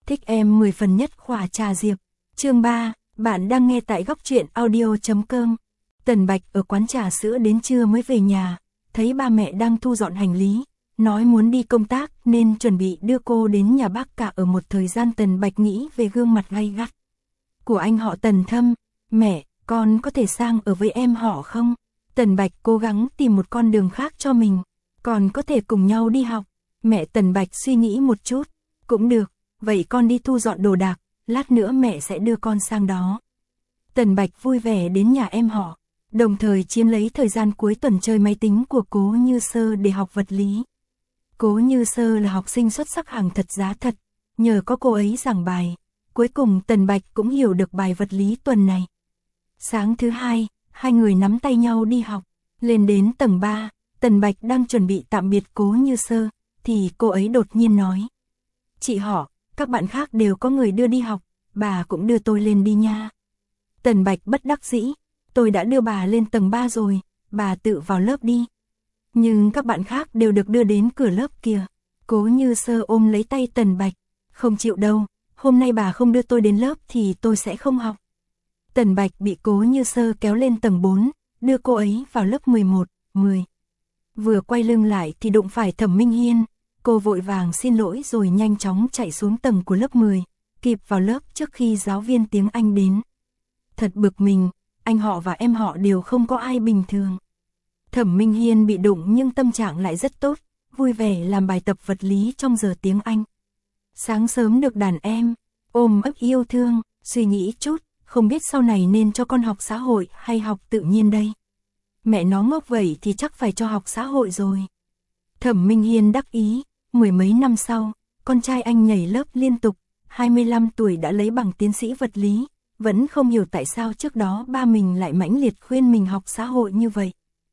Thích em 10 phần nhất khỏa trà diệp. Chương 3, bạn đang nghe tại góc truyện audio.com. Tần Bạch ở quán trà sữa đến trưa mới về nhà, thấy ba mẹ đang thu dọn hành lý, nói muốn đi công tác nên chuẩn bị đưa cô đến nhà bác cả. Ở một thời gian Tần Bạch nghĩ về gương mặt gay gắt của anh họ Tần Thâm. Mẹ, con có thể sang ở với em họ không? Tần Bạch cố gắng tìm một con đường khác cho mình, còn có thể cùng nhau đi học. Mẹ Tần Bạch suy nghĩ một chút, cũng được, vậy con đi thu dọn đồ đạc, lát nữa mẹ sẽ đưa con sang đó. Tần Bạch vui vẻ đến nhà em họ, đồng thời chiếm lấy thời gian cuối tuần chơi máy tính của Cố Như Sơ để học vật lý. Cố Như Sơ là học sinh xuất sắc hàng thật giá thật, nhờ có cô ấy giảng bài, cuối cùng Tần Bạch cũng hiểu được bài vật lý tuần này. Sáng thứ hai, hai người nắm tay nhau đi học, lên đến tầng 3, Tần Bạch đang chuẩn bị tạm biệt Cố Như Sơ, thì cô ấy đột nhiên nói: "Chị họ, các bạn khác đều có người đưa đi học, bà cũng đưa tôi lên đi nha." Tần Bạch bất đắc dĩ: "Tôi đã đưa bà lên tầng 3 rồi, bà tự vào lớp đi." "Nhưng các bạn khác đều được đưa đến cửa lớp kìa." Cố Như Sơ ôm lấy tay Tần Bạch: "Không chịu đâu, hôm nay bà không đưa tôi đến lớp thì tôi sẽ không học." Tần Bạch bị Cố Như Sơ kéo lên tầng 4, đưa cô ấy vào lớp 11, 10. Vừa quay lưng lại thì đụng phải Thẩm Minh Hiên, cô vội vàng xin lỗi rồi nhanh chóng chạy xuống tầng của lớp 10, kịp vào lớp trước khi giáo viên tiếng Anh đến. Thật bực mình, anh họ và em họ đều không có ai bình thường. Thẩm Minh Hiên bị đụng nhưng tâm trạng lại rất tốt, vui vẻ làm bài tập vật lý trong giờ tiếng Anh. Sáng sớm được đàn em ôm ấp yêu thương, suy nghĩ chút, không biết sau này nên cho con học xã hội hay học tự nhiên đây. Mẹ nó ngốc vậy thì chắc phải cho học xã hội rồi. Thẩm Minh Hiên đắc ý, mười mấy năm sau, con trai anh nhảy lớp liên tục, 25 tuổi đã lấy bằng tiến sĩ vật lý, vẫn không hiểu tại sao trước đó ba mình lại mãnh liệt khuyên mình học xã hội như vậy.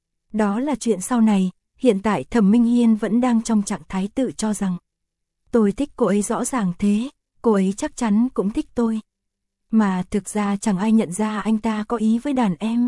Đó là chuyện sau này, hiện tại Thẩm Minh Hiên vẫn đang trong trạng thái tự cho rằng tôi thích cô ấy rõ ràng thế, cô ấy chắc chắn cũng thích tôi. Mà thực ra chẳng ai nhận ra anh ta có ý với đàn em.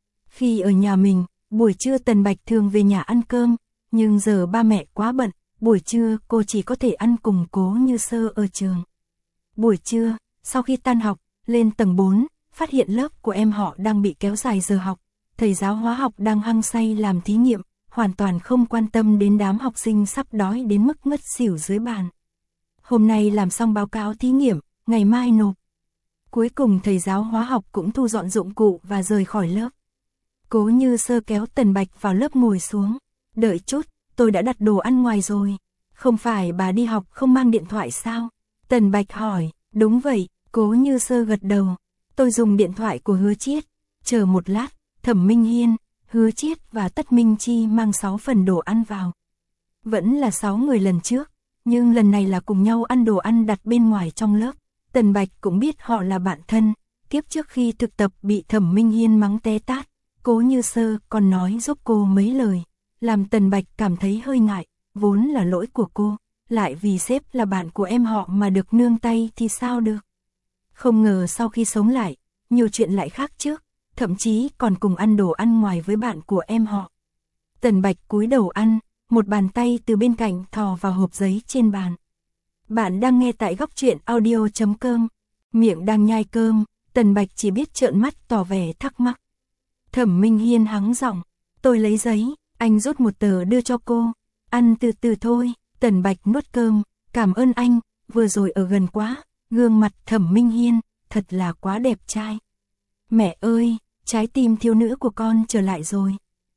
Khi ở nhà mình, buổi trưa Tần Bạch thường về nhà ăn cơm, nhưng giờ ba mẹ quá bận, buổi trưa cô chỉ có thể ăn cùng Cố Như Sơ ở trường. Buổi trưa, sau khi tan học, lên tầng 4, phát hiện lớp của em họ đang bị kéo dài giờ học, thầy giáo hóa học đang hăng say làm thí nghiệm, hoàn toàn không quan tâm đến đám học sinh sắp đói đến mức ngất xỉu dưới bàn. Hôm nay làm xong báo cáo thí nghiệm, ngày mai nộp. Cuối cùng thầy giáo hóa học cũng thu dọn dụng cụ và rời khỏi lớp. Cố Như Sơ kéo Tần Bạch vào lớp ngồi xuống. "Đợi chút, tôi đã đặt đồ ăn ngoài rồi." "Không phải bà đi học không mang điện thoại sao?" Tần Bạch hỏi. "Đúng vậy." Cố Như Sơ gật đầu. "Tôi dùng điện thoại của Hứa Chiết." Chờ một lát, Thẩm Minh Hiên, Hứa Chiết và Tất Minh Chi mang 6 phần đồ ăn vào. Vẫn là 6 người lần trước, nhưng lần này là cùng nhau ăn đồ ăn đặt bên ngoài trong lớp. Tần Bạch cũng biết họ là bạn thân, kiếp trước khi thực tập bị Thẩm Minh Hiên mắng té tát, Cố Như Sơ còn nói giúp cô mấy lời, làm Tần Bạch cảm thấy hơi ngại, vốn là lỗi của cô, lại vì sếp là bạn của em họ mà được nương tay thì sao được. Không ngờ sau khi sống lại, nhiều chuyện lại khác trước, thậm chí còn cùng ăn đồ ăn ngoài với bạn của em họ. Tần Bạch cúi đầu ăn, một bàn tay từ bên cạnh thò vào hộp giấy trên bàn. Bạn đang nghe tại góc truyện audio.com. Miệng đang nhai cơm, Tần Bạch chỉ biết trợn mắt tỏ vẻ thắc mắc. Thẩm Minh Hiên hắng giọng: "Tôi lấy giấy." Anh rút một tờ đưa cho cô. "Ăn từ từ thôi." Tần Bạch nuốt cơm. "Cảm ơn anh, vừa rồi ở gần quá." Gương mặt Thẩm Minh Hiên thật là quá đẹp trai. "Mẹ ơi, trái tim thiếu nữ của con trở lại rồi."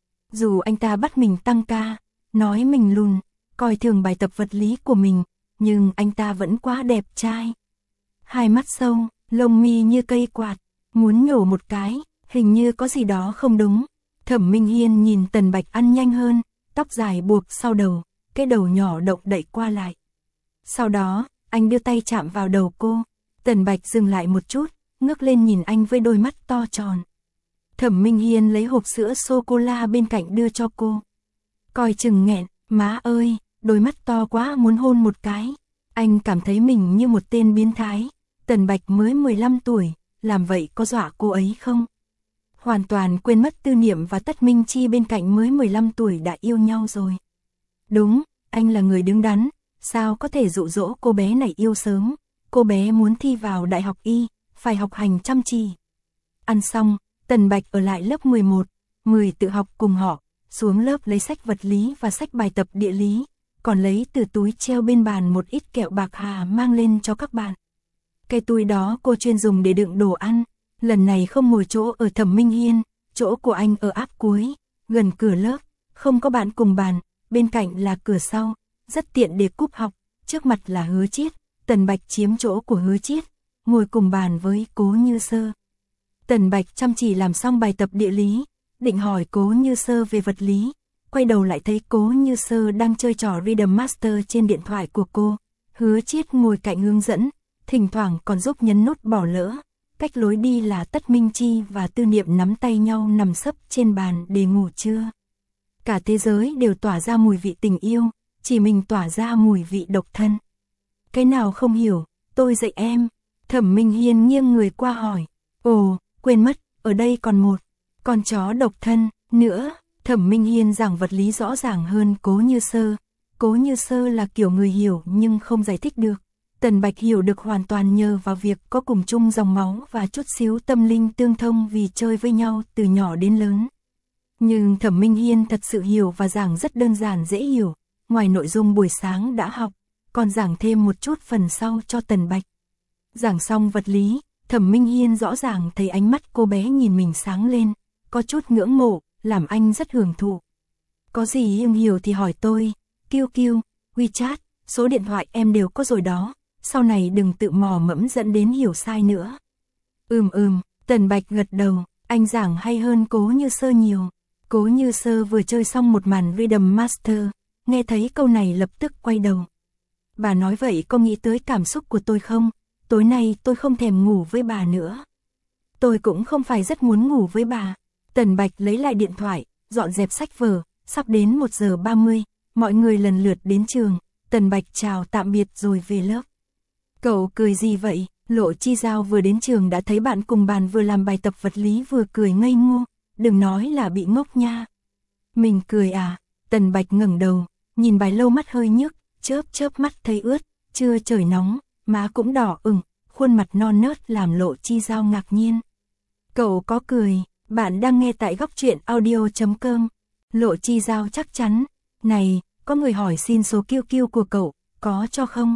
Dù anh ta bắt mình tăng ca, nói mình lùn, coi thường bài tập vật lý của mình, nhưng anh ta vẫn quá đẹp trai. Hai mắt sâu, lông mi như cây quạt, muốn nhổ một cái, hình như có gì đó không đúng. Thẩm Minh Hiên nhìn Tần Bạch ăn nhanh hơn, tóc dài buộc sau đầu, cái đầu nhỏ động đậy qua lại. Sau đó, anh đưa tay chạm vào đầu cô. Tần Bạch dừng lại một chút, ngước lên nhìn anh với đôi mắt to tròn. Thẩm Minh Hiên lấy hộp sữa sô-cô-la bên cạnh đưa cho cô. Coi chừng nghẹn. "Má ơi, đôi mắt to quá muốn hôn một cái." Anh cảm thấy mình như một tên biến thái. Tần Bạch mới 15 tuổi, làm vậy có dọa cô ấy không? Hoàn toàn quên mất Tư Niệm và Tất Minh Chi bên cạnh mới 15 tuổi đã yêu nhau rồi. Đúng, anh là người đứng đắn, sao có thể dụ dỗ cô bé này yêu sớm, cô bé muốn thi vào đại học y, phải học hành chăm chỉ. Ăn xong, Tần Bạch ở lại lớp 11, 10 tự học cùng họ, xuống lớp lấy sách vật lý và sách bài tập địa lý, còn lấy từ túi treo bên bàn một ít kẹo bạc hà mang lên cho các bạn. Cái túi đó cô chuyên dùng để đựng đồ ăn, lần này không ngồi chỗ ở Thẩm Minh Hiên, chỗ của anh ở áp cuối, gần cửa lớp, không có bạn cùng bàn, bên cạnh là cửa sau, rất tiện để cúp học, trước mặt là Hứa Chiết, Tần Bạch chiếm chỗ của Hứa Chiết, ngồi cùng bàn với Cố Như Sơ. Tần Bạch chăm chỉ làm xong bài tập địa lý, định hỏi Cố Như Sơ về vật lý, quay đầu lại thấy Cố Như Sơ đang chơi trò Rhythm Master trên điện thoại của cô. Hứa Chiết ngồi cạnh hướng dẫn, thỉnh thoảng còn giúp nhấn nút bỏ lỡ. Cách lối đi là Tất Minh Chi và Tư Niệm nắm tay nhau nằm sấp trên bàn để ngủ trưa. Cả thế giới đều tỏa ra mùi vị tình yêu, chỉ mình tỏa ra mùi vị độc thân. Cái nào không hiểu, tôi dạy em. Thẩm Minh Hiên nghiêng người qua hỏi. Ồ, quên mất, ở đây còn một con chó độc thân nữa. Thẩm Minh Hiên giảng vật lý rõ ràng hơn Cố Như Sơ. Cố Như Sơ là kiểu người hiểu nhưng không giải thích được. Tần Bạch hiểu được hoàn toàn nhờ vào việc có cùng chung dòng máu và chút xíu tâm linh tương thông vì chơi với nhau từ nhỏ đến lớn. Nhưng Thẩm Minh Hiên thật sự hiểu và giảng rất đơn giản dễ hiểu, ngoài nội dung buổi sáng đã học, còn giảng thêm một chút phần sau cho Tần Bạch. Giảng xong vật lý, Thẩm Minh Hiên rõ ràng thấy ánh mắt cô bé nhìn mình sáng lên, có chút ngưỡng mộ, làm anh rất hưởng thụ. Có gì không hiểu thì hỏi tôi, QQ, WeChat, số điện thoại em đều có rồi đó, sau này đừng tự mò mẫm dẫn đến hiểu sai nữa. Tần Bạch gật đầu, anh giảng hay hơn Cố Như Sơ nhiều. Cố Như Sơ vừa chơi xong một màn Rhythm Master, nghe thấy câu này lập tức quay đầu. Bà nói vậy có nghĩ tới cảm xúc của tôi không? Tối nay tôi không thèm ngủ với bà nữa. Tôi cũng không phải rất muốn ngủ với bà. Tần Bạch lấy lại điện thoại, dọn dẹp sách vở, sắp đến 1 giờ 30, mọi người lần lượt đến trường, Tần Bạch chào tạm biệt rồi về lớp. Cậu cười gì vậy? Lộ Chi Giao vừa đến trường đã thấy bạn cùng bàn vừa làm bài tập vật lý vừa cười ngây ngô, đừng nói là bị ngốc nha. Mình cười à? Tần Bạch ngẩng đầu, nhìn bài lâu mắt hơi nhức, chớp mắt thấy ướt, trưa trời nóng, má cũng đỏ ửng, khuôn mặt non nớt làm Lộ Chi Giao ngạc nhiên. Cậu có cười, bạn đang nghe tại Góc Truyện Audio.com. Lộ Chi Giao chắc chắn, này, có người hỏi xin số QQ của cậu, có cho không?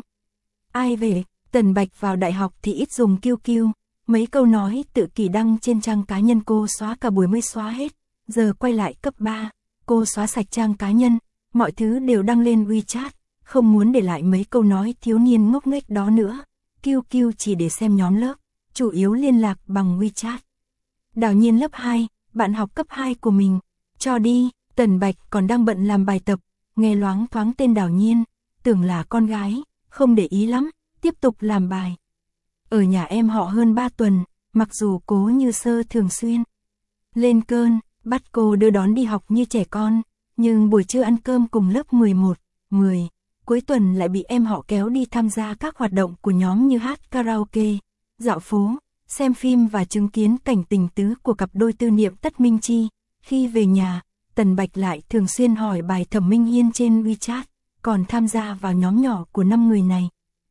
Ai về? Tần Bạch vào đại học thì ít dùng QQ, mấy câu nói tự kỷ đăng trên trang cá nhân cô xóa cả buổi mới xóa hết, giờ quay lại cấp 3, cô xóa sạch trang cá nhân, mọi thứ đều đăng lên WeChat, không muốn để lại mấy câu nói thiếu niên ngốc nghếch đó nữa. QQ chỉ để xem nhóm lớp, chủ yếu liên lạc bằng WeChat. Đào Nhiên lớp 2, bạn học cấp 2 của mình, cho đi. Tần Bạch còn đang bận làm bài tập, nghe loáng thoáng tên Đào Nhiên, tưởng là con gái, không để ý lắm, tiếp tục làm bài. Ở nhà em họ hơn 3 tuần, mặc dù Cố Như Sơ thường xuyên lên cơn, bắt cô đưa đón đi học như trẻ con, nhưng buổi trưa ăn cơm cùng lớp 11, 10, cuối tuần lại bị em họ kéo đi tham gia các hoạt động của nhóm như hát karaoke, dạo phố, xem phim và chứng kiến cảnh tình tứ của cặp đôi Tư Niệm Tất Minh Chi. Khi về nhà, Tần Bạch lại thường xuyên hỏi bài Thẩm Minh Hiên trên WeChat, còn tham gia vào nhóm nhỏ của 5 người này.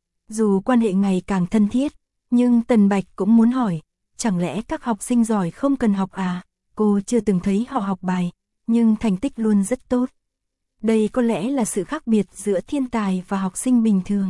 Dù quan hệ ngày càng thân thiết, nhưng Tần Bạch cũng muốn hỏi, chẳng lẽ các học sinh giỏi không cần học à? Cô chưa từng thấy họ học bài, nhưng thành tích luôn rất tốt. Đây có lẽ là sự khác biệt giữa thiên tài và học sinh bình thường.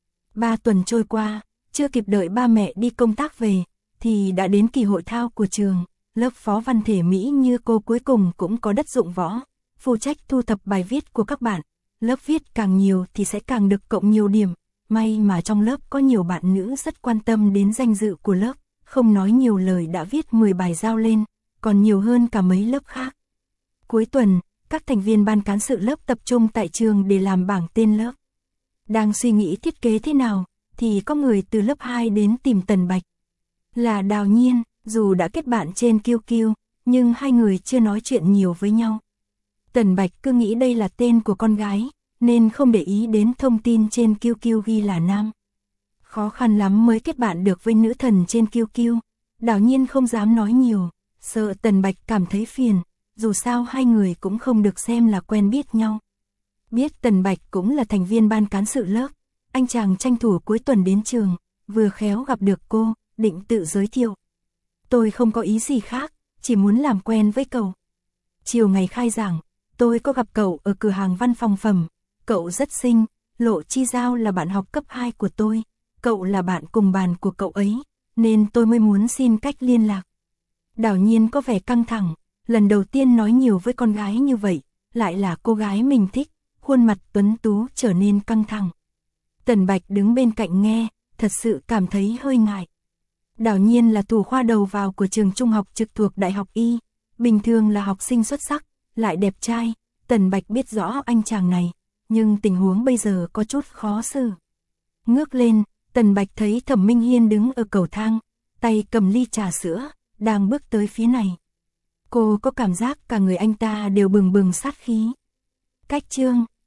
3 tuần trôi qua, chưa kịp đợi ba mẹ đi công tác về, thì đã đến kỳ hội thao của trường. Lớp phó văn thể Mỹ như cô cuối cùng cũng có đất dụng võ, phụ trách thu thập bài viết của các bạn. Lớp viết càng nhiều thì sẽ càng được cộng nhiều điểm. May mà trong lớp có nhiều bạn nữ rất quan tâm đến danh dự của lớp, không nói nhiều lời đã viết 10 bài giao lên, còn nhiều hơn cả mấy lớp khác. Cuối tuần, các thành viên ban cán sự lớp tập trung tại trường để làm bảng tên lớp. Đang suy nghĩ thiết kế thế nào, thì có người từ lớp 2 đến tìm Tần Bạch. Là Đào Nhiên, dù đã kết bạn trên QQ, nhưng hai người chưa nói chuyện nhiều với nhau. Tần Bạch cứ nghĩ đây là tên của con gái, nên không để ý đến thông tin trên QQ ghi là nam. Khó khăn lắm mới kết bạn được với nữ thần trên QQ, Đào Nhiên không dám nói nhiều, sợ Tần Bạch cảm thấy phiền, dù sao hai người cũng không được xem là quen biết nhau. Biết Tần Bạch cũng là thành viên ban cán sự lớp, anh chàng tranh thủ cuối tuần đến trường, vừa khéo gặp được cô, định tự giới thiệu. Tôi không có ý gì khác, chỉ muốn làm quen với cậu. Chiều ngày khai giảng, tôi có gặp cậu ở cửa hàng văn phòng phẩm. Cậu rất xinh, Lộ Chi Giao là bạn học cấp 2 của tôi. Cậu là bạn cùng bàn của cậu ấy, nên tôi mới muốn xin cách liên lạc. Đào Nhiên có vẻ căng thẳng, lần đầu tiên nói nhiều với con gái như vậy, lại là cô gái mình thích, khuôn mặt tuấn tú trở nên căng thẳng. Tần Bạch đứng bên cạnh nghe, thật sự cảm thấy hơi ngại. Đào Nhiên là thủ khoa đầu vào của trường trung học trực thuộc Đại học Y, bình thường là học sinh xuất sắc, lại đẹp trai. Tần Bạch biết rõ anh chàng này, nhưng tình huống bây giờ có chút khó xử. Ngước lên, Tần Bạch thấy Thẩm Minh Hiên đứng ở cầu thang, tay cầm ly trà sữa, đang bước tới phía này. Cô có cảm giác cả người anh ta đều bừng bừng sát khí. Cách chương